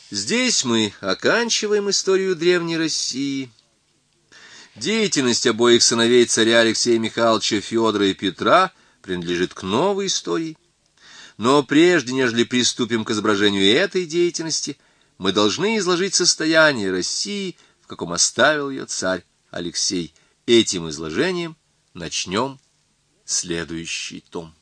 Здесь мы оканчиваем историю Древней России. Деятельность обоих сыновей царя Алексея Михайловича Федора и Петра принадлежит к новой истории. Но прежде, нежели приступим к изображению этой деятельности, мы должны изложить состояние России, в каком оставил ее царь Алексей. Этим изложением начнем следующий том.